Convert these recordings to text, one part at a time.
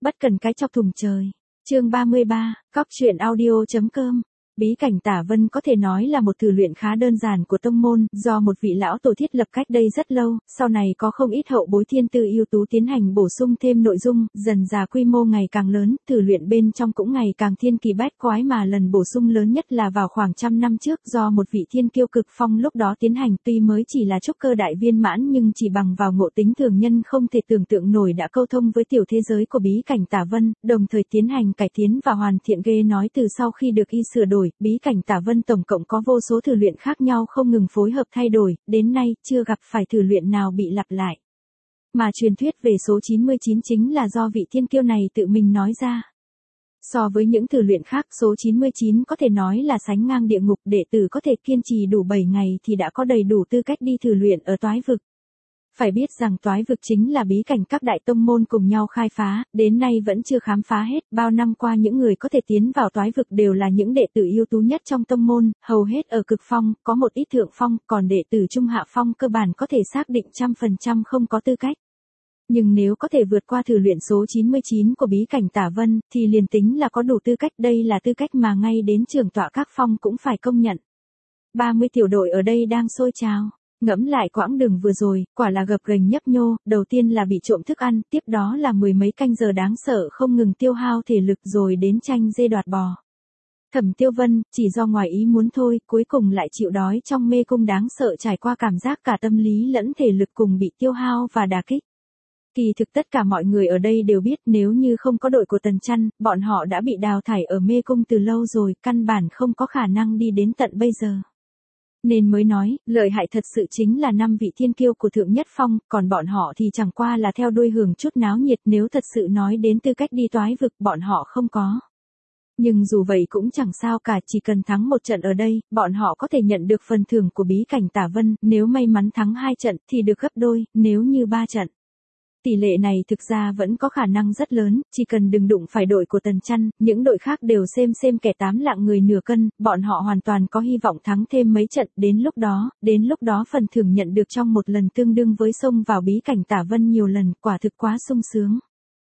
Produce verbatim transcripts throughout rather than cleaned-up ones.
Bất cần cái chọc thùng trời. Chương ba mươi ba, cóc truyện audio chấm com. Bí cảnh Tả Vân có thể nói là một thử luyện khá đơn giản của tông môn, do một vị lão tổ thiết lập cách đây rất lâu, sau này có không ít hậu bối thiên tư ưu tú tiến hành bổ sung thêm nội dung, dần dà quy mô ngày càng lớn, thử luyện bên trong cũng ngày càng thiên kỳ bách quái, mà lần bổ sung lớn nhất là vào khoảng trăm năm trước, do một vị thiên kiêu cực phong lúc đó tiến hành, tuy mới chỉ là trúc cơ đại viên mãn nhưng chỉ bằng vào ngộ tính thường nhân không thể tưởng tượng nổi đã câu thông với tiểu thế giới của bí cảnh Tả Vân, đồng thời tiến hành cải tiến và hoàn thiện. Ghê nói từ sau khi được y sửa đổi, bí cảnh Tả Vân tổng cộng có vô số thử luyện khác nhau không ngừng phối hợp thay đổi, đến nay chưa gặp phải thử luyện nào bị lặp lại. Mà truyền thuyết về số chín mươi chín chính là do vị thiên kiêu này tự mình nói ra. So với những thử luyện khác, số chín mươi chín có thể nói là sánh ngang địa ngục, đệ tử có thể kiên trì đủ bảy ngày thì đã có đầy đủ tư cách đi thử luyện ở toái vực. Phải biết rằng toái vực chính là bí cảnh các đại tông môn cùng nhau khai phá, đến nay vẫn chưa khám phá hết, bao năm qua những người có thể tiến vào toái vực đều là những đệ tử ưu tú nhất trong tông môn, hầu hết ở cực phong, có một ít thượng phong, còn đệ tử trung hạ phong cơ bản có thể xác định trăm phần trăm không có tư cách. Nhưng nếu có thể vượt qua thử luyện số chín mươi chín của bí cảnh Tả Vân, thì liền tính là có đủ tư cách, đây là tư cách mà ngay đến trưởng tọa các phong cũng phải công nhận. ba mươi tiểu đội ở đây đang sôi trào. Ngẫm lại quãng đường vừa rồi, quả là gập ghềnh nhấp nhô, đầu tiên là bị trộm thức ăn, tiếp đó là mười mấy canh giờ đáng sợ không ngừng tiêu hao thể lực, rồi đến tranh dê đoạt bò. Thẩm Tiêu Vân, chỉ do ngoài ý muốn thôi, cuối cùng lại chịu đói trong mê cung đáng sợ, trải qua cảm giác cả tâm lý lẫn thể lực cùng bị tiêu hao và đả kích. Kỳ thực tất cả mọi người ở đây đều biết nếu như không có đội của Tần Chăn, bọn họ đã bị đào thải ở mê cung từ lâu rồi, căn bản không có khả năng đi đến tận bây giờ. Nên mới nói, lợi hại thật sự chính là năm vị thiên kiêu của Thượng Nhất Phong, còn bọn họ thì chẳng qua là theo đuôi hưởng chút náo nhiệt, nếu thật sự nói đến tư cách đi toái vực bọn họ không có. Nhưng dù vậy cũng chẳng sao cả, chỉ cần thắng một trận ở đây, bọn họ có thể nhận được phần thưởng của bí cảnh Tả Vân, nếu may mắn thắng hai trận thì được gấp đôi, nếu như ba trận. Tỷ lệ này thực ra vẫn có khả năng rất lớn, chỉ cần đừng đụng phải đội của Tần Chăn, những đội khác đều xem xem kẻ tám lạng người nửa cân, bọn họ hoàn toàn có hy vọng thắng thêm mấy trận, đến lúc đó, đến lúc đó phần thưởng nhận được trong một lần tương đương với xông vào bí cảnh Tả Vân nhiều lần, quả thực quá sung sướng.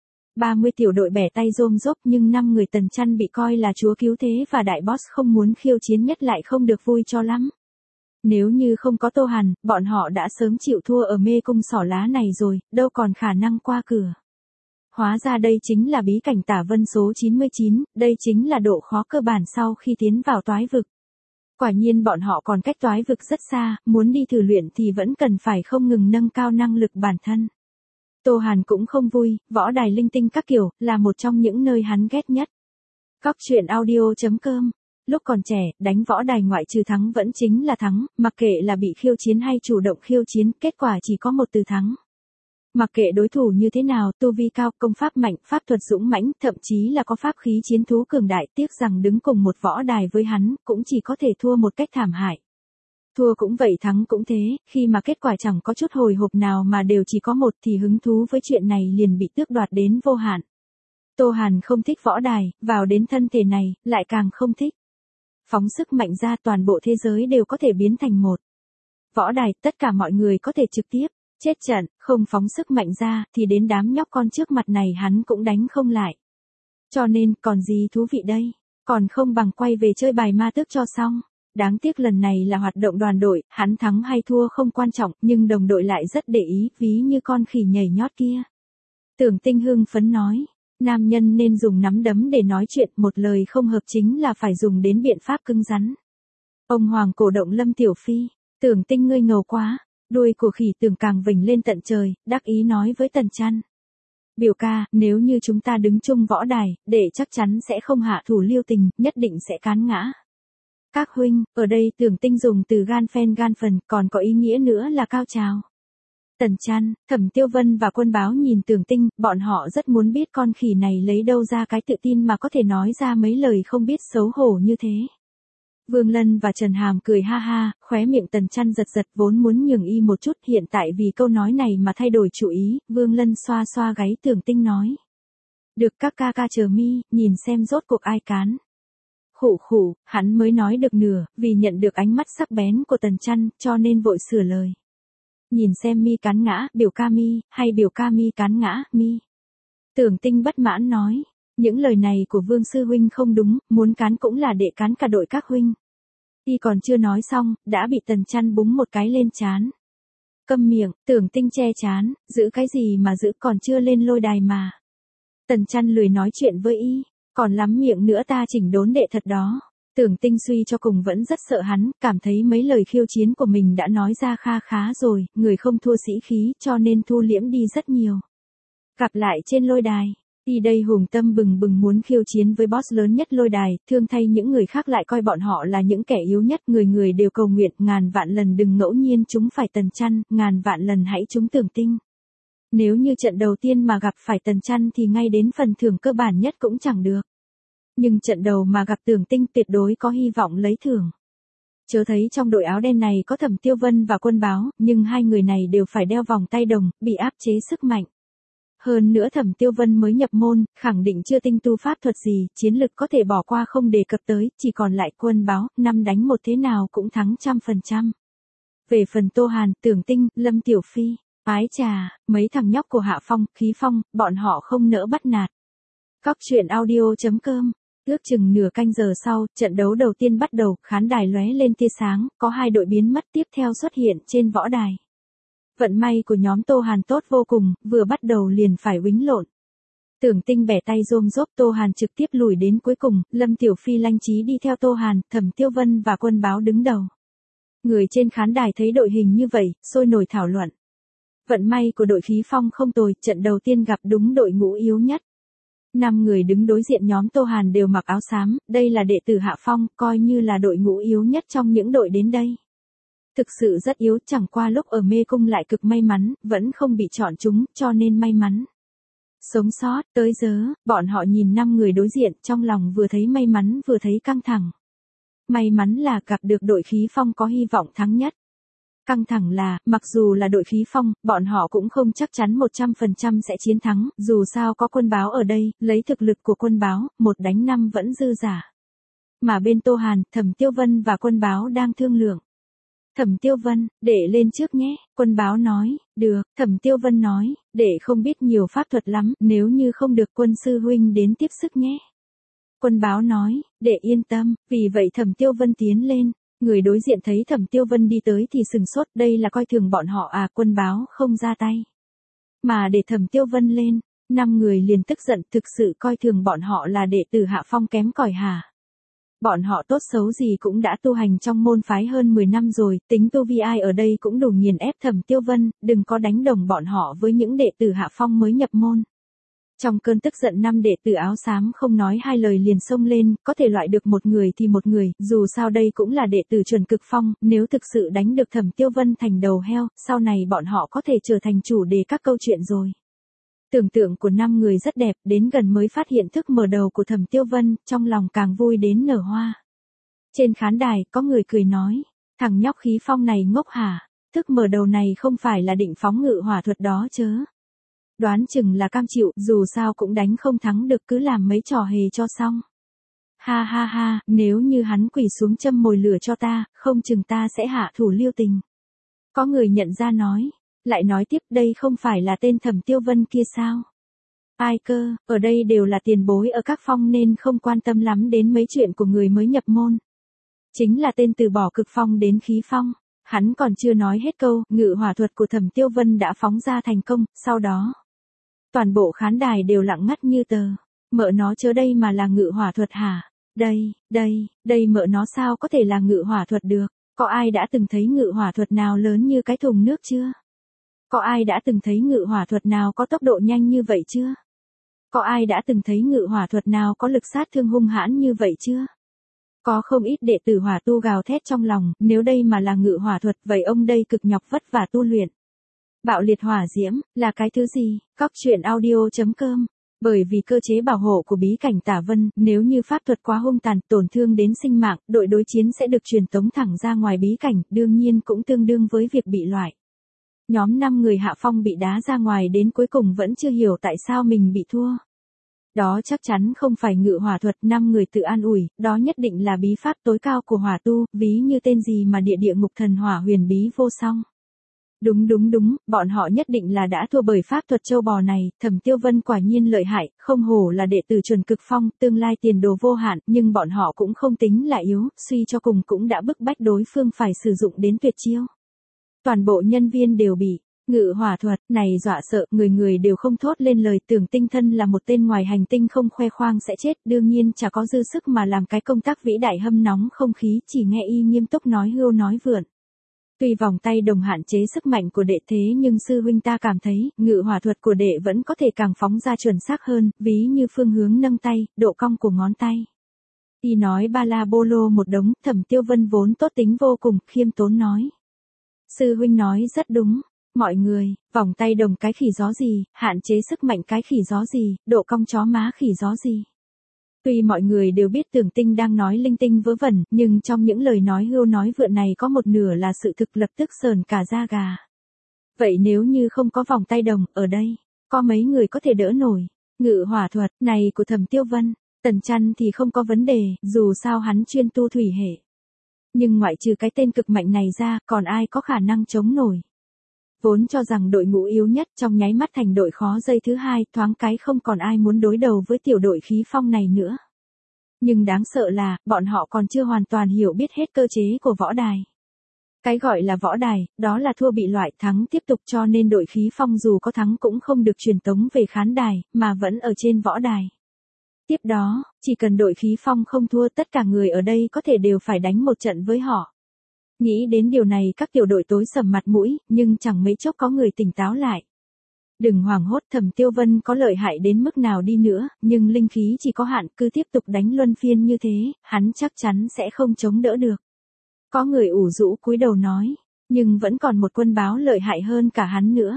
ba mươi tiểu đội bẻ tay rôm rốp, nhưng năm người Tần Chăn bị coi là chúa cứu thế và đại boss không muốn khiêu chiến nhất lại không được vui cho lắm. Nếu như không có Tô Hàn, bọn họ đã sớm chịu thua ở mê cung xỏ lá này rồi, đâu còn khả năng qua cửa. Hóa ra đây chính là bí cảnh Tả Vân số chín mươi chín, đây chính là độ khó cơ bản sau khi tiến vào toái vực. Quả nhiên bọn họ còn cách toái vực rất xa, muốn đi thử luyện thì vẫn cần phải không ngừng nâng cao năng lực bản thân. Tô Hàn cũng không vui, võ đài linh tinh các kiểu, là một trong những nơi hắn ghét nhất. Cóc truyện audio chấm com. Lúc còn trẻ, đánh võ đài ngoại trừ thắng vẫn chính là thắng, mặc kệ là bị khiêu chiến hay chủ động khiêu chiến, kết quả chỉ có một từ thắng. Mặc kệ đối thủ như thế nào, tu vi cao, công pháp mạnh, pháp thuật dũng mãnh, thậm chí là có pháp khí chiến thú cường đại, tiếc rằng đứng cùng một võ đài với hắn, cũng chỉ có thể thua một cách thảm hại. Thua cũng vậy, thắng cũng thế, khi mà kết quả chẳng có chút hồi hộp nào mà đều chỉ có một thì hứng thú với chuyện này liền bị tước đoạt đến vô hạn. Tô Hàn không thích võ đài, vào đến thân thể này, lại càng không thích. Phóng sức mạnh ra toàn bộ thế giới đều có thể biến thành một. Võ đài, tất cả mọi người có thể trực tiếp chết trận, không phóng sức mạnh ra thì đến đám nhóc con trước mặt này hắn cũng đánh không lại. Cho nên, còn gì thú vị đây, còn không bằng quay về chơi bài ma tước cho xong. Đáng tiếc lần này là hoạt động đoàn đội, hắn thắng hay thua không quan trọng, nhưng đồng đội lại rất để ý, ví như con khỉ nhảy nhót kia. Tưởng Tinh hưng phấn nói. Nam nhân nên dùng nắm đấm để nói chuyện, một lời không hợp chính là phải dùng đến biện pháp cứng rắn. Ông Hoàng cổ động Lâm Tiểu Phi, Tưởng Tinh ngươi ngầu quá, đuôi của khỉ Tưởng càng vểnh lên tận trời, đắc ý nói với Tần Chăn. Biểu ca, nếu như chúng ta đứng chung võ đài, để chắc chắn sẽ không hạ thủ lưu tình, nhất định sẽ cán ngã. Các huynh, ở đây Tưởng Tinh dùng từ gan phen gan phần, còn có ý nghĩa nữa là cao trào. Tần Chăn, Thẩm Tiêu Vân và Quân Báo nhìn Tưởng Tinh, bọn họ rất muốn biết con khỉ này lấy đâu ra cái tự tin mà có thể nói ra mấy lời không biết xấu hổ như thế. Vương Lân và Trần Hàm cười ha ha, khóe miệng Tần Chăn giật giật, vốn muốn nhường y một chút, hiện tại vì câu nói này mà thay đổi chủ ý, Vương Lân xoa xoa gáy Tưởng Tinh nói. Được các ca ca chờ mi, nhìn xem rốt cuộc ai cán. Khụ khụ, hắn mới nói được nửa, vì nhận được ánh mắt sắc bén của Tần Chăn, cho nên vội sửa lời. Nhìn xem mi cán ngã, biểu ca mi, hay biểu ca mi cán ngã, mi. Tưởng Tinh bất mãn nói, những lời này của Vương sư huynh không đúng, muốn cán cũng là để cán cả đội các huynh. Y còn chưa nói xong, đã bị Tần Chăn búng một cái lên trán. Câm miệng, Tưởng Tinh che trán, giữ cái gì mà giữ, còn chưa lên lôi đài mà. Tần Chăn lười nói chuyện với y, còn lắm miệng nữa ta chỉnh đốn đệ thật đó. Tưởng Tinh suy cho cùng vẫn rất sợ hắn, cảm thấy mấy lời khiêu chiến của mình đã nói ra kha khá rồi, người không thua sĩ khí, cho nên thu liễm đi rất nhiều. Gặp lại trên lôi đài, y đây hùng tâm bừng bừng muốn khiêu chiến với boss lớn nhất lôi đài, thương thay những người khác lại coi bọn họ là những kẻ yếu nhất, người người đều cầu nguyện, ngàn vạn lần đừng ngẫu nhiên chúng phải Tần Chăn, ngàn vạn lần hãy chúng Tưởng Tinh. Nếu như trận đầu tiên mà gặp phải Tần Chăn thì ngay đến phần thưởng cơ bản nhất cũng chẳng được. Nhưng trận đầu mà gặp Tưởng Tinh tuyệt đối có hy vọng lấy thưởng. Chớ thấy trong đội áo đen này có Thẩm Tiêu Vân và Quân Báo, nhưng hai người này đều phải đeo vòng tay đồng, bị áp chế sức mạnh. Hơn nữa Thẩm Tiêu Vân mới nhập môn, khẳng định chưa tinh tu pháp thuật gì, chiến lực có thể bỏ qua không đề cập tới, chỉ còn lại Quân Báo, năm đánh một thế nào cũng thắng trăm phần trăm. Về phần Tô Hàn, Tưởng Tinh, Lâm Tiểu Phi, ái trà, mấy thằng nhóc của Hạ Phong, Khí Phong, bọn họ không nỡ bắt nạt. Cóc truyện audio chấm com. Ước chừng nửa canh giờ sau, trận đấu đầu tiên bắt đầu, khán đài lóe lên tia sáng, có hai đội biến mất tiếp theo xuất hiện trên võ đài. Vận may của nhóm Tô Hàn tốt vô cùng, vừa bắt đầu liền phải uýnh lộn. Tưởng Tinh bẻ tay rôm rốp, Tô Hàn trực tiếp lùi đến cuối cùng, Lâm Tiểu Phi lanh trí đi theo Tô Hàn, Thẩm Tiêu Vân và Quân Báo đứng đầu. Người trên khán đài thấy đội hình như vậy, sôi nổi thảo luận. Vận may của đội Khí Phong không tồi, trận đầu tiên gặp đúng đội ngũ yếu nhất. Năm người đứng đối diện nhóm Tô Hàn đều mặc áo xám, đây là đệ tử Hạ Phong, coi như là đội ngũ yếu nhất trong những đội đến đây. Thực sự rất yếu, chẳng qua lúc ở mê cung lại cực may mắn, vẫn không bị chọn chúng, cho nên may mắn. Sống sót, tới giờ, bọn họ nhìn năm người đối diện, trong lòng vừa thấy may mắn vừa thấy căng thẳng. May mắn là gặp được đội Khí Phong có hy vọng thắng nhất. Căng thẳng là, mặc dù là đội Khí Phong, bọn họ cũng không chắc chắn một trăm phần trăm sẽ chiến thắng, dù sao có Quân Báo ở đây, lấy thực lực của Quân Báo, một đánh năm vẫn dư giả. Mà bên Tô Hàn, Thẩm Tiêu Vân và Quân Báo đang thương lượng. Thẩm Tiêu Vân, để lên trước nhé, Quân Báo nói, được, Thẩm Tiêu Vân nói, để không biết nhiều pháp thuật lắm, nếu như không được Quân sư huynh đến tiếp sức nhé. Quân Báo nói, để yên tâm, vì vậy Thẩm Tiêu Vân tiến lên. Người đối diện thấy Thẩm Tiêu Vân đi tới thì sừng sốt, đây là coi thường bọn họ à, Quân Báo không ra tay. Mà để Thẩm Tiêu Vân lên, năm người liền tức giận, thực sự coi thường bọn họ là đệ tử Hạ Phong kém cỏi hả? Bọn họ tốt xấu gì cũng đã tu hành trong môn phái hơn mười năm rồi, tính tu vi ai ở đây cũng đủ nghiền ép Thẩm Tiêu Vân, đừng có đánh đồng bọn họ với những đệ tử Hạ Phong mới nhập môn. Trong cơn tức giận năm đệ tử áo xám không nói hai lời liền xông lên, có thể loại được một người thì một người, dù sao đây cũng là đệ tử chuẩn cực phong, nếu thực sự đánh được Thẩm Tiêu Vân thành đầu heo, sau này bọn họ có thể trở thành chủ đề các câu chuyện rồi. Tưởng tượng của năm người rất đẹp, đến gần mới phát hiện thức mở đầu của Thẩm Tiêu Vân, trong lòng càng vui đến nở hoa. Trên khán đài, có người cười nói, thằng nhóc Khí Phong này ngốc hả, thức mở đầu này không phải là định phóng ngự hỏa thuật đó chớ. Đoán chừng là cam chịu, dù sao cũng đánh không thắng được, cứ làm mấy trò hề cho xong. Ha ha ha, nếu như hắn quỳ xuống châm mồi lửa cho ta, không chừng ta sẽ hạ thủ lưu tình. Có người nhận ra nói, lại nói tiếp, đây không phải là tên Thẩm Tiêu Vân kia sao? Ai cơ, ở đây đều là tiền bối ở các phong nên không quan tâm lắm đến mấy chuyện của người mới nhập môn. Chính là tên từ bỏ cực phong đến Khí Phong. Hắn còn chưa nói hết câu, ngự hỏa thuật của Thẩm Tiêu Vân đã phóng ra thành công, sau đó toàn bộ khán đài đều lặng ngắt như tờ. Mợ nó chớ đây mà là ngự hỏa thuật hả? Đây, đây, đây mợ nó sao có thể là ngự hỏa thuật được? Có ai đã từng thấy ngự hỏa thuật nào lớn như cái thùng nước chưa? Có ai đã từng thấy ngự hỏa thuật nào có tốc độ nhanh như vậy chưa? Có ai đã từng thấy ngự hỏa thuật nào có lực sát thương hung hãn như vậy chưa? Có không ít đệ tử hỏa tu gào thét trong lòng, nếu đây mà là ngự hỏa thuật, vậy ông đây cực nhọc vất vả tu luyện. Bạo liệt hỏa diễm, là cái thứ gì? Cóc truyện audio chấm com. Bởi vì cơ chế bảo hộ của bí cảnh Tả Vân, nếu như pháp thuật quá hung tàn, tổn thương đến sinh mạng, đội đối chiến sẽ được truyền tống thẳng ra ngoài bí cảnh, đương nhiên cũng tương đương với việc bị loại. Nhóm năm người Hạ Phong bị đá ra ngoài đến cuối cùng vẫn chưa hiểu tại sao mình bị thua. Đó chắc chắn không phải ngự hỏa thuật, năm người tự an ủi, đó nhất định là bí pháp tối cao của hỏa tu, ví như tên gì mà địa địa ngục thần hỏa huyền bí vô song. Đúng đúng đúng, bọn họ nhất định là đã thua bởi pháp thuật châu bò này, Thẩm Tiêu Vân quả nhiên lợi hại, không hổ là đệ tử chuẩn cực phong, tương lai tiền đồ vô hạn, nhưng bọn họ cũng không tính là yếu, suy cho cùng cũng đã bức bách đối phương phải sử dụng đến tuyệt chiêu. Toàn bộ nhân viên đều bị ngự hỏa thuật này dọa sợ, người người đều không thốt lên lời, tưởng tinh thân là một tên ngoài hành tinh không khoe khoang sẽ chết, đương nhiên chả có dư sức mà làm cái công tác vĩ đại hâm nóng không khí, chỉ nghe y nghiêm túc nói hưu nói vượn. Tuy vòng tay đồng hạn chế sức mạnh của đệ thế nhưng sư huynh ta cảm thấy, ngự hỏa thuật của đệ vẫn có thể càng phóng ra chuẩn xác hơn, ví như phương hướng nâng tay, độ cong của ngón tay. Y nói ba la bô lô một đống, Thẩm Tiêu Vân vốn tốt tính vô cùng, khiêm tốn nói. Sư huynh nói rất đúng, mọi người, vòng tay đồng cái khỉ gió gì, hạn chế sức mạnh cái khỉ gió gì, độ cong chó má khỉ gió gì. Tuy mọi người đều biết Tưởng Tinh đang nói linh tinh vớ vẩn, nhưng trong những lời nói hưu nói vượn này có một nửa là sự thực, lập tức sờn cả da gà. Vậy nếu như không có vòng tay đồng, ở đây, có mấy người có thể đỡ nổi. Ngự hỏa thuật này của Thẩm Tiêu Vân, Tần Chăn thì không có vấn đề, dù sao hắn chuyên tu thủy hệ. Nhưng ngoại trừ cái tên cực mạnh này ra, còn ai có khả năng chống nổi. Vốn cho rằng đội ngũ yếu nhất trong nháy mắt thành đội khó dây thứ hai, thoáng cái không còn ai muốn đối đầu với tiểu đội khí phong này nữa. Nhưng đáng sợ là, bọn họ còn chưa hoàn toàn hiểu biết hết cơ chế của võ đài. Cái gọi là võ đài, đó là thua bị loại, thắng tiếp tục, cho nên đội khí phong dù có thắng cũng không được truyền tống về khán đài, mà vẫn ở trên võ đài. Tiếp đó, chỉ cần đội khí phong không thua, tất cả người ở đây có thể đều phải đánh một trận với họ. Nghĩ đến điều này các tiểu đội tối sầm mặt mũi, nhưng chẳng mấy chốc có người tỉnh táo lại. Đừng hoảng hốt, Thẩm Tiêu Vân có lợi hại đến mức nào đi nữa, nhưng linh khí chỉ có hạn, cứ tiếp tục đánh luân phiên như thế, hắn chắc chắn sẽ không chống đỡ được. Có người ủ rũ cúi đầu nói, nhưng vẫn còn một quân báo lợi hại hơn cả hắn nữa.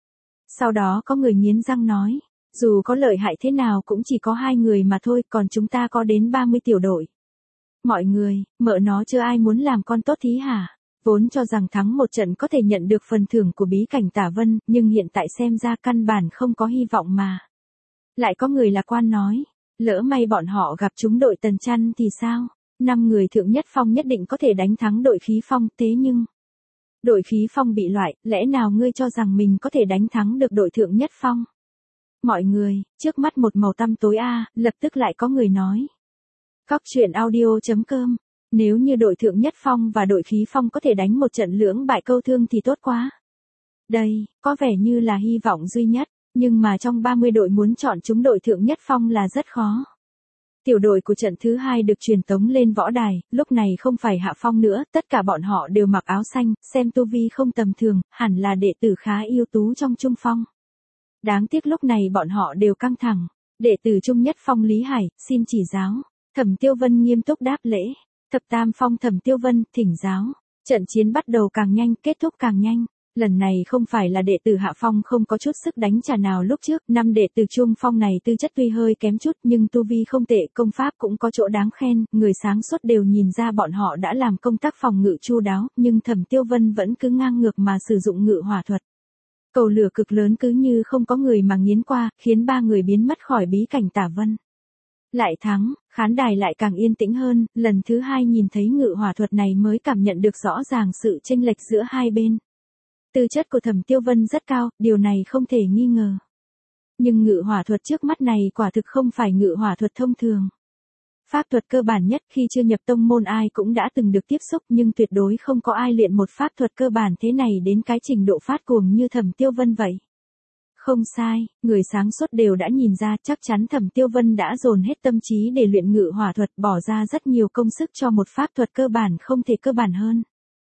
Sau đó có người nghiến răng nói, dù có lợi hại thế nào cũng chỉ có hai người mà thôi, còn chúng ta có đến ba mươi tiểu đội. Mọi người, mợ nó chưa ai muốn làm con tốt thí hả? Vốn cho rằng thắng một trận có thể nhận được phần thưởng của bí cảnh Tả Vân, nhưng hiện tại xem ra căn bản không có hy vọng mà. Lại có người lạc quan nói, lỡ may bọn họ gặp chúng đội Tần Chăn thì sao? Năm người thượng nhất phong nhất định có thể đánh thắng đội khí phong, thế nhưng... Đội khí phong bị loại, lẽ nào ngươi cho rằng mình có thể đánh thắng được đội thượng nhất phong? Mọi người, trước mắt một màu tăm tối a, lập tức lại có người nói. Góc truyện audio chấm com, nếu như đội thượng nhất phong và đội khí phong có thể đánh một trận lưỡng bại câu thương thì tốt quá. Đây, có vẻ như là hy vọng duy nhất, nhưng mà trong ba mươi đội muốn chọn chúng đội thượng nhất phong là rất khó. Tiểu đội của trận thứ hai được truyền tống lên võ đài, lúc này không phải hạ phong nữa, tất cả bọn họ đều mặc áo xanh, xem tu vi không tầm thường, hẳn là đệ tử khá ưu tú trong trung phong. Đáng tiếc lúc này bọn họ đều căng thẳng, đệ tử trung nhất phong Lý Hải, xin chỉ giáo. Thẩm Tiêu Vân nghiêm túc đáp lễ, thập tam phong Thẩm Tiêu Vân, thỉnh giáo. Trận chiến bắt đầu càng nhanh, kết thúc càng nhanh. Lần này không phải là đệ tử hạ phong không có chút sức đánh trả nào lúc trước, năm đệ tử trung phong này tư chất tuy hơi kém chút nhưng tu vi không tệ, công pháp cũng có chỗ đáng khen, người sáng suốt đều nhìn ra bọn họ đã làm công tác phòng ngự chu đáo, nhưng Thẩm Tiêu Vân vẫn cứ ngang ngược mà sử dụng ngự hỏa thuật. Cầu lửa cực lớn cứ như không có người mà nghiến qua, khiến ba người biến mất khỏi bí cảnh Tả Vân. Lại thắng, khán đài lại càng yên tĩnh hơn, lần thứ hai nhìn thấy ngự hỏa thuật này mới cảm nhận được rõ ràng sự chênh lệch giữa hai bên. Tư chất của Thẩm Tiêu Vân rất cao, điều này không thể nghi ngờ. Nhưng ngự hỏa thuật trước mắt này quả thực không phải ngự hỏa thuật thông thường. Pháp thuật cơ bản nhất khi chưa nhập tông môn ai cũng đã từng được tiếp xúc nhưng tuyệt đối không có ai luyện một pháp thuật cơ bản thế này đến cái trình độ phát cuồng như Thẩm Tiêu Vân vậy. Không sai, người sáng suốt đều đã nhìn ra chắc chắn Thẩm Tiêu Vân đã dồn hết tâm trí để luyện ngự hỏa thuật, bỏ ra rất nhiều công sức cho một pháp thuật cơ bản không thể cơ bản hơn.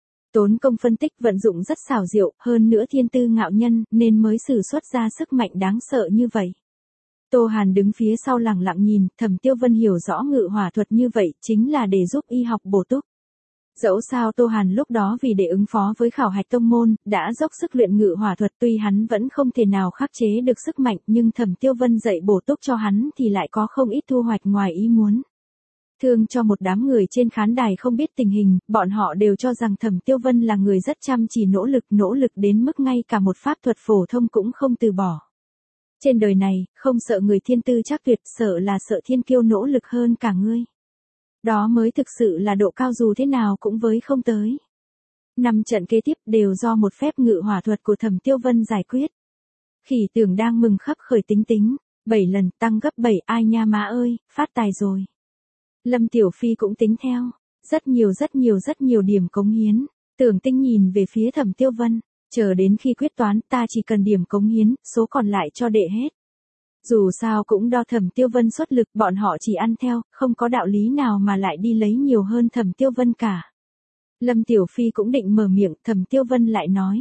Tốn công phân tích vận dụng rất xảo diệu, hơn nữa thiên tư ngạo nhân nên mới sử xuất ra sức mạnh đáng sợ như vậy. Tô Hàn đứng phía sau lặng lặng nhìn, Thẩm Tiêu Vân hiểu rõ ngự hỏa thuật như vậy chính là để giúp y học bổ túc. Dẫu sao Tô Hàn lúc đó vì để ứng phó với khảo hạch tông môn, đã dốc sức luyện ngự hỏa thuật, tuy hắn vẫn không thể nào khắc chế được sức mạnh nhưng Thẩm Tiêu Vân dạy bổ túc cho hắn thì lại có không ít thu hoạch ngoài ý muốn. Thương cho một đám người trên khán đài không biết tình hình, bọn họ đều cho rằng Thẩm Tiêu Vân là người rất chăm chỉ nỗ lực, nỗ lực đến mức ngay cả một pháp thuật phổ thông cũng không từ bỏ. Trên đời này, không sợ người thiên tư chắc tuyệt, sợ là sợ thiên kiêu nỗ lực hơn cả ngươi. Đó mới thực sự là độ cao dù thế nào cũng với không tới. Năm trận kế tiếp đều do một phép ngự hỏa thuật của Thẩm Tiêu Vân giải quyết. Khỉ Tưởng đang mừng khấp khởi tính tính, bảy lần tăng gấp bảy, ai nha má ơi, phát tài rồi. Lâm Tiểu Phi cũng tính theo, rất nhiều rất nhiều rất nhiều điểm cống hiến. Tưởng Tinh nhìn về phía Thẩm Tiêu Vân, chờ đến khi quyết toán ta chỉ cần điểm cống hiến, số còn lại cho đệ hết. Dù sao cũng đo Thẩm Tiêu Vân xuất lực, bọn họ chỉ ăn theo, không có đạo lý nào mà lại đi lấy nhiều hơn Thẩm Tiêu Vân cả. Lâm Tiểu Phi cũng định mở miệng, Thẩm Tiêu Vân lại nói.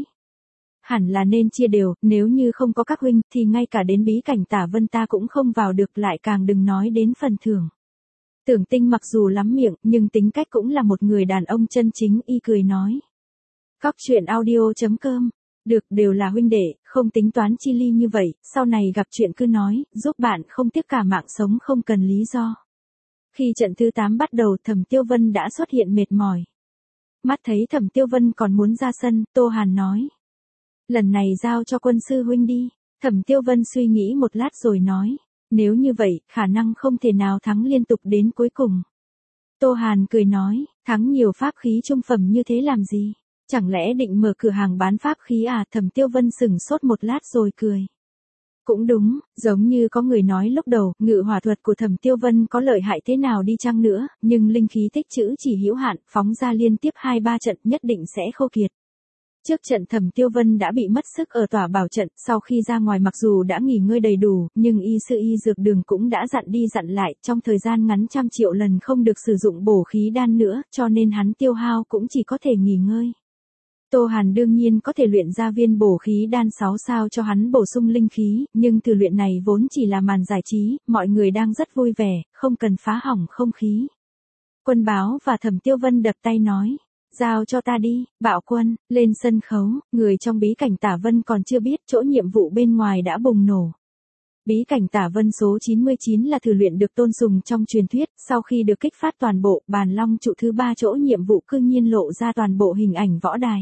Hẳn là nên chia đều, nếu như không có các huynh thì ngay cả đến bí cảnh Tả Vân ta cũng không vào được, lại càng đừng nói đến phần thưởng. Tưởng Tinh mặc dù lắm miệng nhưng tính cách cũng là một người đàn ông chân chính, y cười nói. Cóc truyện audio chấm com. Được, đều là huynh đệ, không tính toán chi ly như vậy, sau này gặp chuyện cứ nói, giúp bạn không tiếc cả mạng sống không cần lý do. Khi trận thứ tám bắt đầu, Thẩm Tiêu Vân đã xuất hiện mệt mỏi. Mắt thấy Thẩm Tiêu Vân còn muốn ra sân, Tô Hàn nói. Lần này giao cho Quân sư huynh đi. Thẩm Tiêu Vân suy nghĩ một lát rồi nói. Nếu như vậy, khả năng không thể nào thắng liên tục đến cuối cùng. Tô Hàn cười nói, thắng nhiều pháp khí trung phẩm như thế làm gì? Chẳng lẽ định mở cửa hàng bán pháp khí à? Thẩm Tiêu Vân sửng sốt một lát rồi cười. Cũng đúng, giống như có người nói lúc đầu, ngự hỏa thuật của Thẩm Tiêu Vân có lợi hại thế nào đi chăng nữa, nhưng linh khí tích trữ chỉ hữu hạn, phóng ra liên tiếp hai ba trận nhất định sẽ khô kiệt. Trước trận Thẩm Tiêu Vân đã bị mất sức ở tòa bảo trận, sau khi ra ngoài mặc dù đã nghỉ ngơi đầy đủ, nhưng y sư y dược đường cũng đã dặn đi dặn lại, trong thời gian ngắn trăm triệu lần không được sử dụng bổ khí đan nữa, cho nên hắn tiêu hao cũng chỉ có thể nghỉ ngơi. Tô Hàn đương nhiên có thể luyện ra viên bổ khí đan sáu sao cho hắn bổ sung linh khí, nhưng thử luyện này vốn chỉ là màn giải trí, mọi người đang rất vui vẻ, không cần phá hỏng không khí. Quân Báo và Thẩm Tiêu Vân đập tay nói, giao cho ta đi, Bạo Quân, lên sân khấu, người trong bí cảnh Tả Vân còn chưa biết chỗ nhiệm vụ bên ngoài đã bùng nổ. Bí cảnh Tả Vân số chín mươi chín là thử luyện được tôn sùng trong truyền thuyết, sau khi được kích phát toàn bộ, bàn long trụ thứ ba chỗ nhiệm vụ cư nhiên lộ ra toàn bộ hình ảnh võ đài.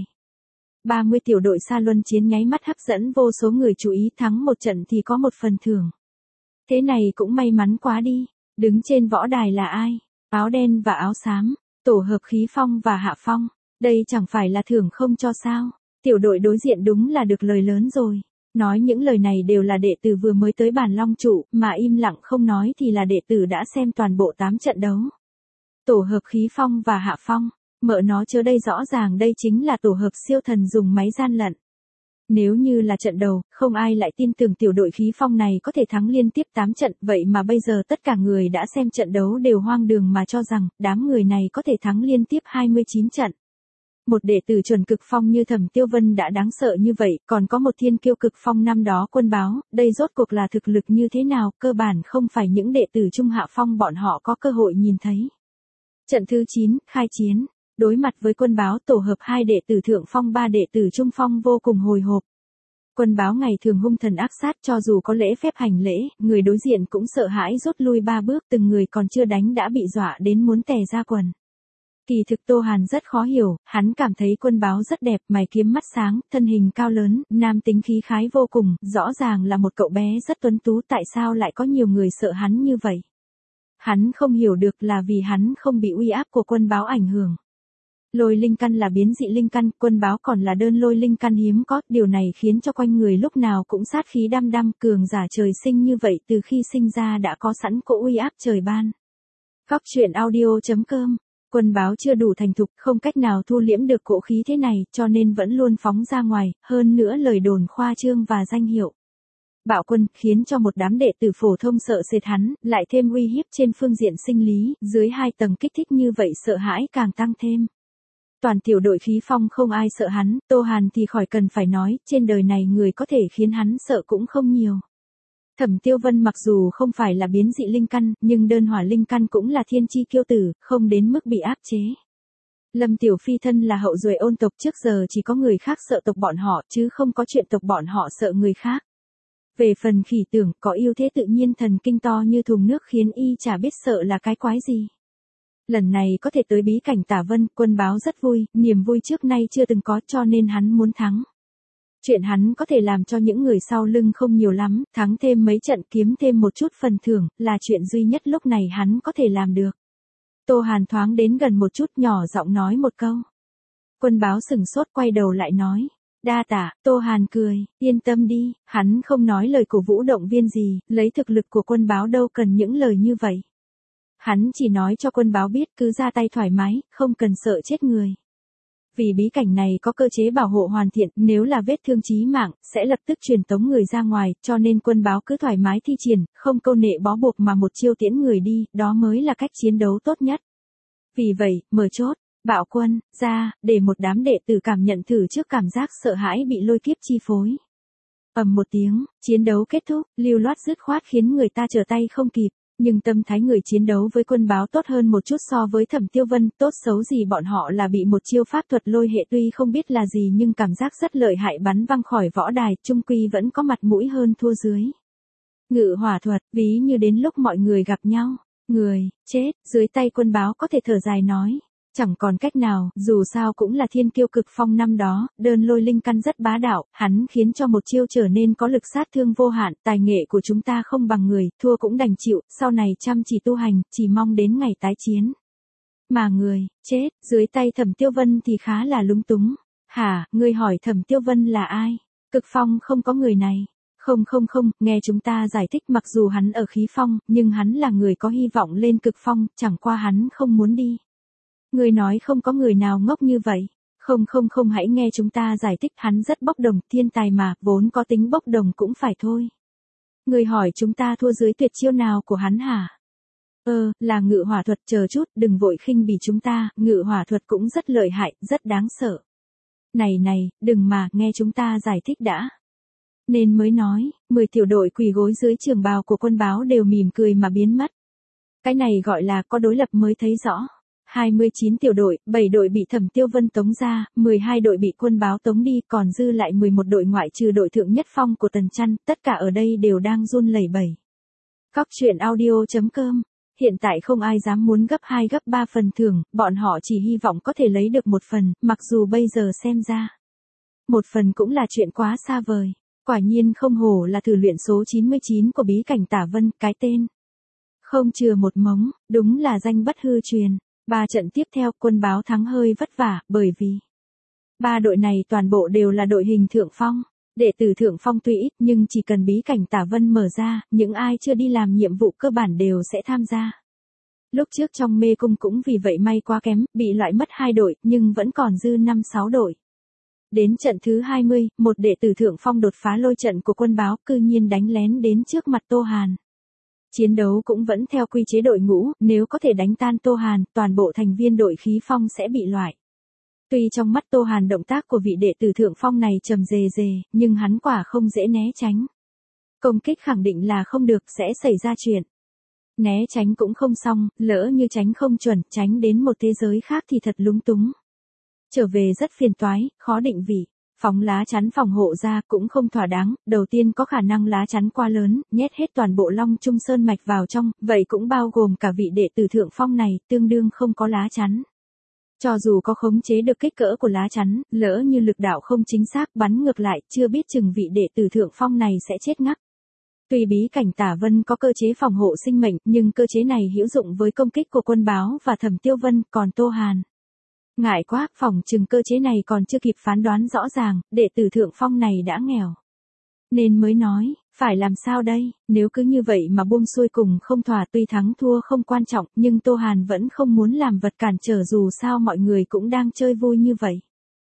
ba mươi tiểu đội xa luân chiến nháy mắt hấp dẫn vô số người chú ý, thắng một trận thì có một phần thưởng. Thế này cũng may mắn quá đi, đứng trên võ đài là ai? Áo đen và áo xám, tổ hợp Khí Phong và Hạ Phong, đây chẳng phải là thưởng không cho sao? Tiểu đội đối diện đúng là được lời lớn rồi. Nói những lời này đều là đệ tử vừa mới tới bàn long trụ, mà im lặng không nói thì là đệ tử đã xem toàn bộ tám trận đấu. Tổ hợp Khí Phong và Hạ Phong. Mợ nó chớ, đây rõ ràng đây chính là tổ hợp siêu thần dùng máy gian lận. Nếu như là trận đầu, không ai lại tin tưởng tiểu đội Khí Phong này có thể thắng liên tiếp tám trận, vậy mà bây giờ tất cả người đã xem trận đấu đều hoang đường mà cho rằng, đám người này có thể thắng liên tiếp hai mươi chín trận. Một đệ tử chuẩn cực phong như Thẩm Tiêu Vân đã đáng sợ như vậy, còn có một thiên kiêu cực phong năm đó Quân Báo, đây rốt cuộc là thực lực như thế nào, cơ bản không phải những đệ tử trung hạ phong bọn họ có cơ hội nhìn thấy. Trận thứ chín, khai chiến. Đối mặt với Quân Báo, tổ hợp hai đệ tử thượng phong ba đệ tử trung phong vô cùng hồi hộp. Quân Báo ngày thường hung thần ác sát, cho dù có lễ phép hành lễ, người đối diện cũng sợ hãi rút lui ba bước, từng người còn chưa đánh đã bị dọa đến muốn tè ra quần. Kỳ thực Tô Hàn rất khó hiểu, hắn cảm thấy Quân Báo rất đẹp, mày kiếm mắt sáng, thân hình cao lớn, nam tính khí khái vô cùng, rõ ràng là một cậu bé rất tuấn tú, tại sao lại có nhiều người sợ hắn như vậy? Hắn không hiểu được là vì hắn không bị uy áp của Quân Báo ảnh hưởng. Lôi linh căn là biến dị linh căn, Quân Báo còn là đơn lôi linh căn hiếm có, điều này khiến cho quanh người lúc nào cũng sát khí đăm đăm, cường giả trời sinh như vậy, từ khi sinh ra đã có sẵn cỗ uy áp trời ban. Cóc truyện audio chấm com. Quân Báo chưa đủ thành thục, không cách nào thu liễm được cỗ khí thế này, cho nên vẫn luôn phóng ra ngoài, hơn nữa lời đồn khoa trương và danh hiệu. Bạo Quân khiến cho một đám đệ tử phổ thông sợ sệt hắn, lại thêm uy hiếp trên phương diện sinh lý, dưới hai tầng kích thích như vậy sợ hãi càng tăng thêm. Toàn tiểu đội Khí Phong không ai sợ hắn, Tô Hàn thì khỏi cần phải nói, trên đời này người có thể khiến hắn sợ cũng không nhiều. Thẩm Tiêu Vân mặc dù không phải là biến dị linh căn, nhưng đơn hỏa linh căn cũng là thiên chi kiêu tử, không đến mức bị áp chế. Lâm Tiểu Phi thân là hậu duệ Ôn tộc, trước giờ chỉ có người khác sợ tộc bọn họ, chứ không có chuyện tộc bọn họ sợ người khác. Về phần Khỉ Tưởng, có ưu thế tự nhiên thần kinh to như thùng nước khiến y chả biết sợ là cái quái gì. Lần này có thể tới bí cảnh Tả Vân, Quân Báo rất vui, niềm vui trước nay chưa từng có, cho nên hắn muốn thắng. Chuyện hắn có thể làm cho những người sau lưng không nhiều lắm, thắng thêm mấy trận kiếm thêm một chút phần thưởng, là chuyện duy nhất lúc này hắn có thể làm được. Tô Hàn thoáng đến gần một chút, nhỏ giọng nói một câu. Quân báo sừng sốt quay đầu lại nói. Đa tạ, Tô Hàn cười, yên tâm đi, hắn không nói lời cổ vũ động viên gì, lấy thực lực của quân báo đâu cần những lời như vậy. Hắn chỉ nói cho quân báo biết cứ ra tay thoải mái, không cần sợ chết người. Vì bí cảnh này có cơ chế bảo hộ hoàn thiện, nếu là vết thương chí mạng, sẽ lập tức truyền tống người ra ngoài, cho nên quân báo cứ thoải mái thi triển, không câu nệ bó buộc mà một chiêu tiễn người đi, đó mới là cách chiến đấu tốt nhất. Vì vậy, mở chốt, bạo quân, ra, để một đám đệ tử cảm nhận thử trước cảm giác sợ hãi bị lôi kiếp chi phối. Ầm một tiếng, chiến đấu kết thúc, lưu loát dứt khoát khiến người ta trở tay không kịp. Nhưng tâm thái người chiến đấu với quân báo tốt hơn một chút so với Thẩm Tiêu Vân, tốt xấu gì bọn họ là bị một chiêu pháp thuật lôi hệ tuy không biết là gì nhưng cảm giác rất lợi hại bắn văng khỏi võ đài, chung quy vẫn có mặt mũi hơn thua dưới. Ngự hỏa thuật, ví như đến lúc mọi người gặp nhau, người, chết, dưới tay quân báo có thể thở dài nói. Chẳng còn cách nào, dù sao cũng là thiên kiêu cực phong năm đó, đơn lôi linh căn rất bá đạo, hắn khiến cho một chiêu trở nên có lực sát thương vô hạn, tài nghệ của chúng ta không bằng người, thua cũng đành chịu, sau này chăm chỉ tu hành, chỉ mong đến ngày tái chiến. Mà người, chết, dưới tay Thẩm Tiêu Vân thì khá là lúng túng. Hả, ngươi hỏi Thẩm Tiêu Vân là ai? Cực phong không có người này. Không không không, nghe chúng ta giải thích mặc dù hắn ở khí phong, nhưng hắn là người có hy vọng lên cực phong, chẳng qua hắn không muốn đi. Người nói không có người nào ngốc như vậy. Không không không hãy nghe chúng ta giải thích hắn rất bốc đồng, thiên tài mà, vốn có tính bốc đồng cũng phải thôi. Người hỏi chúng ta thua dưới tuyệt chiêu nào của hắn hả? Ờ, là ngự hỏa thuật, chờ chút, đừng vội khinh bỉ chúng ta, ngự hỏa thuật cũng rất lợi hại, rất đáng sợ. Này này, đừng mà, nghe chúng ta giải thích đã. Nên mới nói, mười tiểu đội quỳ gối dưới trường bào của quân báo đều mỉm cười mà biến mất. Cái này gọi là có đối lập mới thấy rõ. hai mươi chín tiểu đội, bảy đội bị Thẩm Tiêu Vân tống ra, mười hai đội bị quân báo tống đi, còn dư lại mười một đội ngoại trừ đội thượng nhất phong của Tần Chăn, tất cả ở đây đều đang run lẩy bẩy. Cóc truyện audio chấm com. Hiện tại không ai dám muốn gấp hai gấp ba phần thưởng, bọn họ chỉ hy vọng có thể lấy được một phần, mặc dù bây giờ xem ra. Một phần cũng là chuyện quá xa vời. Quả nhiên không hổ là thử luyện số chín mươi chín của bí cảnh Tả Vân, cái tên. Không chừa một mống, đúng là danh bất hư truyền. Ba trận tiếp theo quân báo thắng hơi vất vả, bởi vì ba đội này toàn bộ đều là đội hình thượng phong. Đệ tử thượng phong tuy ít nhưng chỉ cần bí cảnh Tả Vân mở ra, những ai chưa đi làm nhiệm vụ cơ bản đều sẽ tham gia. Lúc trước trong mê cung cũng vì vậy may quá kém, bị loại mất hai đội, nhưng vẫn còn dư năm sáu đội. Đến trận thứ hai mươi, một đệ tử thượng phong đột phá lôi trận của quân báo, cư nhiên đánh lén đến trước mặt Tô Hàn. Chiến đấu cũng vẫn theo quy chế đội ngũ, nếu có thể đánh tan Tô Hàn, toàn bộ thành viên đội khí phong sẽ bị loại. Tuy trong mắt Tô Hàn động tác của vị đệ tử thượng phong này trầm dề dề, nhưng hắn quả không dễ né tránh. Công kích khẳng định là không được, sẽ xảy ra chuyện. Né tránh cũng không xong, lỡ như tránh không chuẩn, tránh đến một thế giới khác thì thật lúng túng. Trở về rất phiền toái, khó định vị. Phóng lá chắn phòng hộ ra cũng không thỏa đáng, đầu tiên có khả năng lá chắn quá lớn, nhét hết toàn bộ Long Trung Sơn Mạch vào trong, vậy cũng bao gồm cả vị đệ tử thượng phong này, tương đương không có lá chắn. Cho dù có khống chế được kích cỡ của lá chắn, lỡ như lực đạo không chính xác bắn ngược lại, chưa biết chừng vị đệ tử thượng phong này sẽ chết ngắc. Tuy bí cảnh Tả Vân có cơ chế phòng hộ sinh mệnh, nhưng cơ chế này hữu dụng với công kích của quân báo và Thẩm Tiêu Vân, còn Tô Hàn. Ngại quá, phòng chừng cơ chế này còn chưa kịp phán đoán rõ ràng, đệ tử thượng phong này đã nghèo. Nên mới nói, phải làm sao đây, nếu cứ như vậy mà buông xuôi cùng không thỏa, tuy thắng thua không quan trọng, nhưng Tô Hàn vẫn không muốn làm vật cản trở dù sao mọi người cũng đang chơi vui như vậy.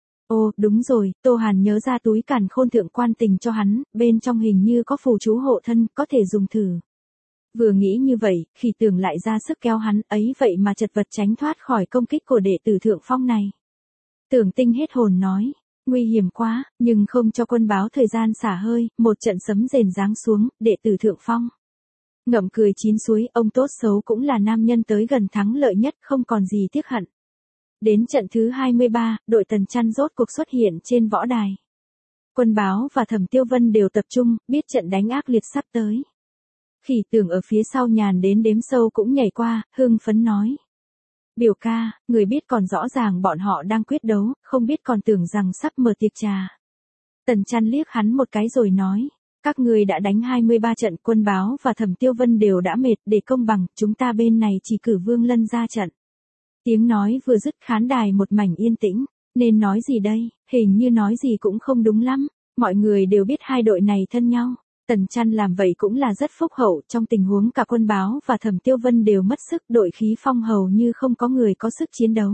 Ô, đúng rồi, Tô Hàn nhớ ra túi càn khôn thượng quan tình cho hắn, bên trong hình như có phù chú hộ thân, có thể dùng thử. Vừa nghĩ như vậy, khi tưởng lại ra sức kéo hắn, ấy vậy mà chật vật tránh thoát khỏi công kích của đệ tử thượng phong này. Tưởng Tinh hết hồn nói, nguy hiểm quá, nhưng không cho quân báo thời gian xả hơi, một trận sấm rền giáng xuống, đệ tử thượng phong. Ngậm cười chín suối, ông tốt xấu cũng là nam nhân tới gần thắng lợi nhất, không còn gì tiếc hận. Đến trận thứ hai mươi ba, đội Tần Chăn rốt cuộc xuất hiện trên võ đài. Quân báo và Thẩm Tiêu Vân đều tập trung, biết trận đánh ác liệt sắp tới. Khỉ Tưởng ở phía sau nhàn đến đếm sâu cũng nhảy qua, hưng phấn nói. Biểu ca, người biết còn rõ ràng bọn họ đang quyết đấu, không biết còn tưởng rằng sắp mở tiệc trà. Tần Chăn liếc hắn một cái rồi nói. Các người đã đánh hai mươi ba trận, quân báo và Thẩm Tiêu Vân đều đã mệt, để công bằng, chúng ta bên này chỉ cử Vương Lân ra trận. Tiếng nói vừa dứt khán đài một mảnh yên tĩnh, Nên nói gì đây, hình như nói gì cũng không đúng lắm. Mọi người đều biết hai đội này thân nhau. Tần Chăn làm vậy cũng là rất phúc hậu, trong tình huống cả Quân Báo và Thẩm Tiêu Vân đều mất sức, đội Khí Phong hầu như không có người có sức chiến đấu.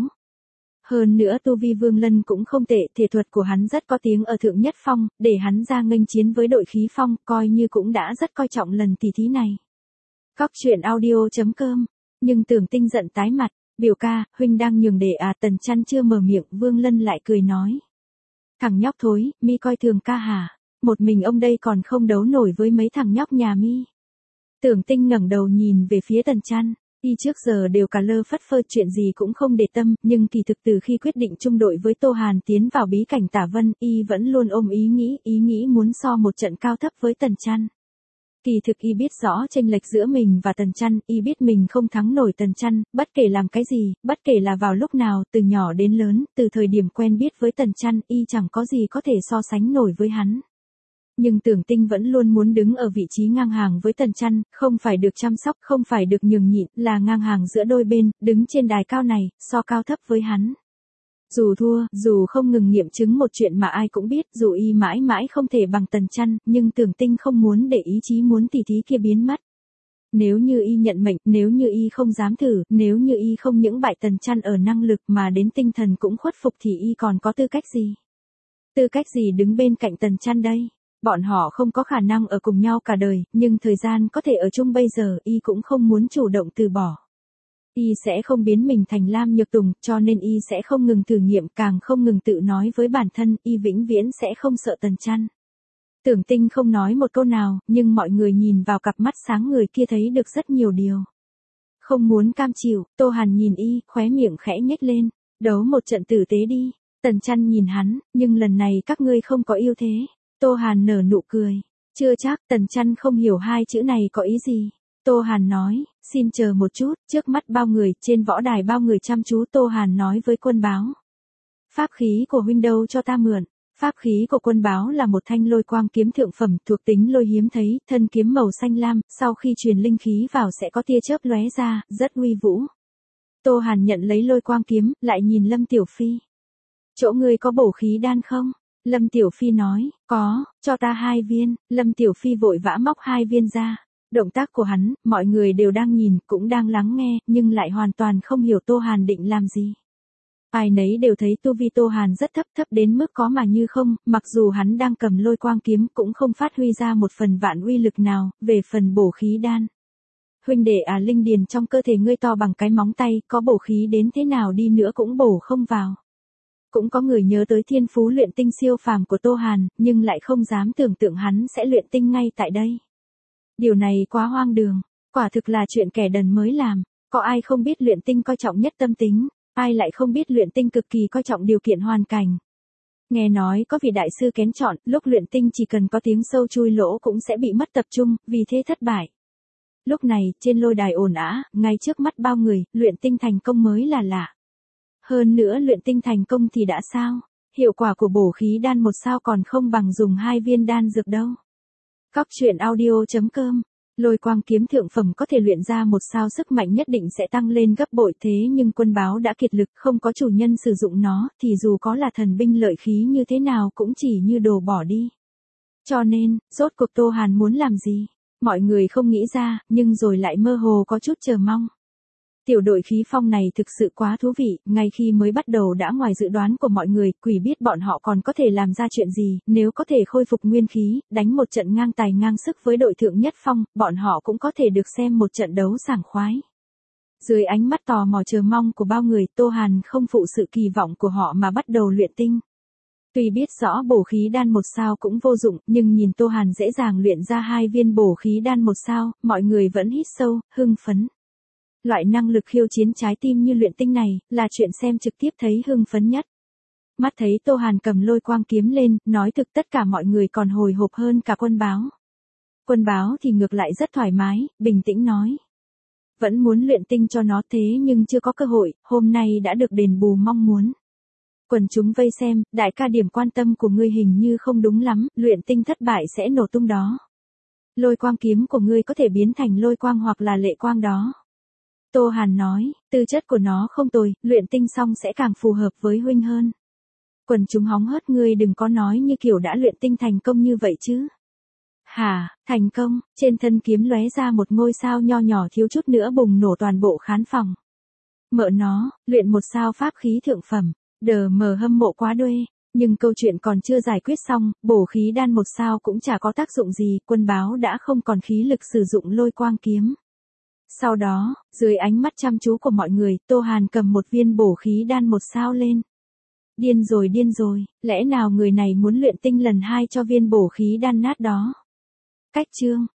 Hơn nữa tu vi Vương Lân cũng không tệ, thể thuật của hắn rất có tiếng ở thượng nhất phong, để hắn ra nghênh chiến với đội Khí Phong, coi như cũng đã rất coi trọng lần tỷ thí này. Cóc truyện audio chấm com. Nhưng Tưởng Tinh giận tái mặt, biểu ca, huynh đang nhường để à? Tần Chăn chưa mở miệng, Vương Lân lại cười nói. Thằng nhóc thối, mi coi thường ca hả? Một mình ông đây còn không đấu nổi với mấy thằng nhóc nhà mi. Tưởng Tinh ngẩng đầu nhìn về phía Tần Chăn. Y trước giờ đều cả lơ phất phơ, chuyện gì cũng không để tâm, nhưng kỳ thực từ khi quyết định chung đội với Tô Hàn tiến vào bí cảnh Tả Vân, Y vẫn luôn ôm ý nghĩ, ý nghĩ muốn so một trận cao thấp với Tần Chăn. Kỳ thực Y biết rõ chênh lệch giữa mình và Tần Chăn, Y biết mình không thắng nổi Tần Chăn, bất kể làm cái gì, bất kể là vào lúc nào, từ nhỏ đến lớn, từ thời điểm quen biết với Tần Chăn, Y chẳng có gì có thể so sánh nổi với hắn. Nhưng Tưởng Tinh vẫn luôn muốn đứng ở vị trí ngang hàng với Tần Chăn, không phải được chăm sóc, không phải được nhường nhịn, là ngang hàng giữa đôi bên, đứng trên đài cao này, so cao thấp với hắn. Dù thua, dù không ngừng nghiệm chứng một chuyện mà ai cũng biết, dù Y mãi mãi không thể bằng Tần Chăn, nhưng Tưởng Tinh không muốn để ý chí muốn tỉ thí kia biến mất. Nếu như Y nhận mệnh, nếu như Y không dám thử, nếu như Y không những bại Tần Chăn ở năng lực mà đến tinh thần cũng khuất phục thì Y còn có tư cách gì? Tư cách gì đứng bên cạnh Tần Chăn đây? Bọn họ không có khả năng ở cùng nhau cả đời, nhưng thời gian có thể ở chung bây giờ, Y cũng không muốn chủ động từ bỏ. Y sẽ không biến mình thành Lam Nhược Tùng, cho nên Y sẽ không ngừng thử nghiệm, càng không ngừng tự nói với bản thân, Y vĩnh viễn sẽ không sợ Tần Chăn. Tưởng Tinh không nói một câu nào, nhưng mọi người nhìn vào cặp mắt sáng người kia thấy được rất nhiều điều. Không muốn cam chịu, Tô Hàn nhìn Y, khóe miệng khẽ nhếch lên, đấu một trận tử tế đi. Tần Chăn nhìn hắn, nhưng lần này các ngươi không có yêu thế. Tô Hàn nở nụ cười. Chưa chắc, Tần Chăn không hiểu hai chữ này có ý gì. Tô Hàn nói, xin chờ một chút, trước mắt bao người, trên võ đài bao người chăm chú. Tô Hàn nói với Quân Báo. Pháp khí của huynh đâu cho ta mượn. Pháp khí của Quân Báo là một thanh lôi quang kiếm thượng phẩm, thuộc tính lôi hiếm thấy, thân kiếm màu xanh lam, sau khi truyền linh khí vào sẽ có tia chớp lóe ra, rất uy vũ. Tô Hàn nhận lấy lôi quang kiếm, lại nhìn Lâm Tiểu Phi. Chỗ ngươi có bổ khí đan không? Lâm Tiểu Phi nói, có, cho ta hai viên. Lâm Tiểu Phi vội vã móc hai viên ra. Động tác của hắn, mọi người đều đang nhìn, cũng đang lắng nghe, nhưng lại hoàn toàn không hiểu Tô Hàn định làm gì. Ai nấy đều thấy tu vi Tô Hàn rất thấp, thấp đến mức có mà như không, mặc dù hắn đang cầm lôi quang kiếm cũng không phát huy ra một phần vạn uy lực nào. Về phần bổ khí đan, huynh đệ à, linh điền trong cơ thể ngươi to bằng cái móng tay, có bổ khí đến thế nào đi nữa cũng bổ không vào. Cũng có người nhớ tới thiên phú luyện tinh siêu phàm của Tô Hàn, nhưng lại không dám tưởng tượng hắn sẽ luyện tinh ngay tại đây. Điều này quá hoang đường, quả thực là chuyện kẻ đần mới làm. Có ai không biết luyện tinh coi trọng nhất tâm tính, ai lại không biết luyện tinh cực kỳ coi trọng điều kiện hoàn cảnh. Nghe nói có vị đại sư kén chọn, lúc luyện tinh chỉ cần có tiếng sâu chui lỗ cũng sẽ bị mất tập trung, vì thế thất bại. Lúc này, trên lôi đài ồn ào, ngay trước mắt bao người, luyện tinh thành công mới là lạ. Hơn nữa luyện tinh thành công thì đã sao? Hiệu quả của bổ khí đan một sao còn không bằng dùng hai viên đan dược đâu. Cóc truyện audio chấm com. Lôi quang kiếm thượng phẩm có thể luyện ra một sao sức mạnh nhất định sẽ tăng lên gấp bội, thế nhưng Quân Báo đã kiệt lực, không có chủ nhân sử dụng nó, thì dù có là thần binh lợi khí như thế nào cũng chỉ như đồ bỏ đi. Cho nên, rốt cuộc Tô Hàn muốn làm gì? Mọi người không nghĩ ra, nhưng rồi lại mơ hồ có chút chờ mong. Tiểu đội Khí Phong này thực sự quá thú vị, ngay khi mới bắt đầu đã ngoài dự đoán của mọi người, quỷ biết bọn họ còn có thể làm ra chuyện gì, nếu có thể khôi phục nguyên khí, đánh một trận ngang tài ngang sức với đội thượng nhất phong, bọn họ cũng có thể được xem một trận đấu sảng khoái. Dưới ánh mắt tò mò chờ mong của bao người, Tô Hàn không phụ sự kỳ vọng của họ mà bắt đầu luyện tinh. Tuy biết rõ bổ khí đan một sao cũng vô dụng, nhưng nhìn Tô Hàn dễ dàng luyện ra hai viên bổ khí đan một sao, mọi người vẫn hít sâu, hưng phấn. Loại năng lực khiêu chiến trái tim như luyện tinh này, là chuyện xem trực tiếp thấy hưng phấn nhất. Mắt thấy Tô Hàn cầm lôi quang kiếm lên, nói thực tất cả mọi người còn hồi hộp hơn cả Quân Báo. Quân Báo thì ngược lại rất thoải mái, bình tĩnh nói. Vẫn muốn luyện tinh cho nó thế nhưng chưa có cơ hội, hôm nay đã được đền bù mong muốn. Quần chúng vây xem, đại ca điểm quan tâm của ngươi hình như không đúng lắm, luyện tinh thất bại sẽ nổ tung đó. Lôi quang kiếm của ngươi có thể biến thành lôi quang hoặc là lệ quang đó. Tô Hàn nói, tư chất của nó không tồi, luyện tinh xong sẽ càng phù hợp với huynh hơn. Quần chúng hóng hớt, ngươi đừng có nói như kiểu đã luyện tinh thành công như vậy chứ. Hả, thành công, trên thân kiếm lóe ra một ngôi sao nho nhỏ thiếu chút nữa bùng nổ toàn bộ khán phòng. Mợ nó, luyện một sao pháp khí thượng phẩm, đờ mờ hâm mộ quá đuê. Nhưng câu chuyện còn chưa giải quyết xong, bổ khí đan một sao cũng chả có tác dụng gì, quân báo đã không còn khí lực sử dụng lôi quang kiếm. Sau đó, dưới ánh mắt chăm chú của mọi người, Tô Hàn cầm một viên bổ khí đan một sao lên. Điên rồi điên rồi, lẽ nào người này muốn luyện tinh lần hai cho viên bổ khí đan nát đó? Cách chương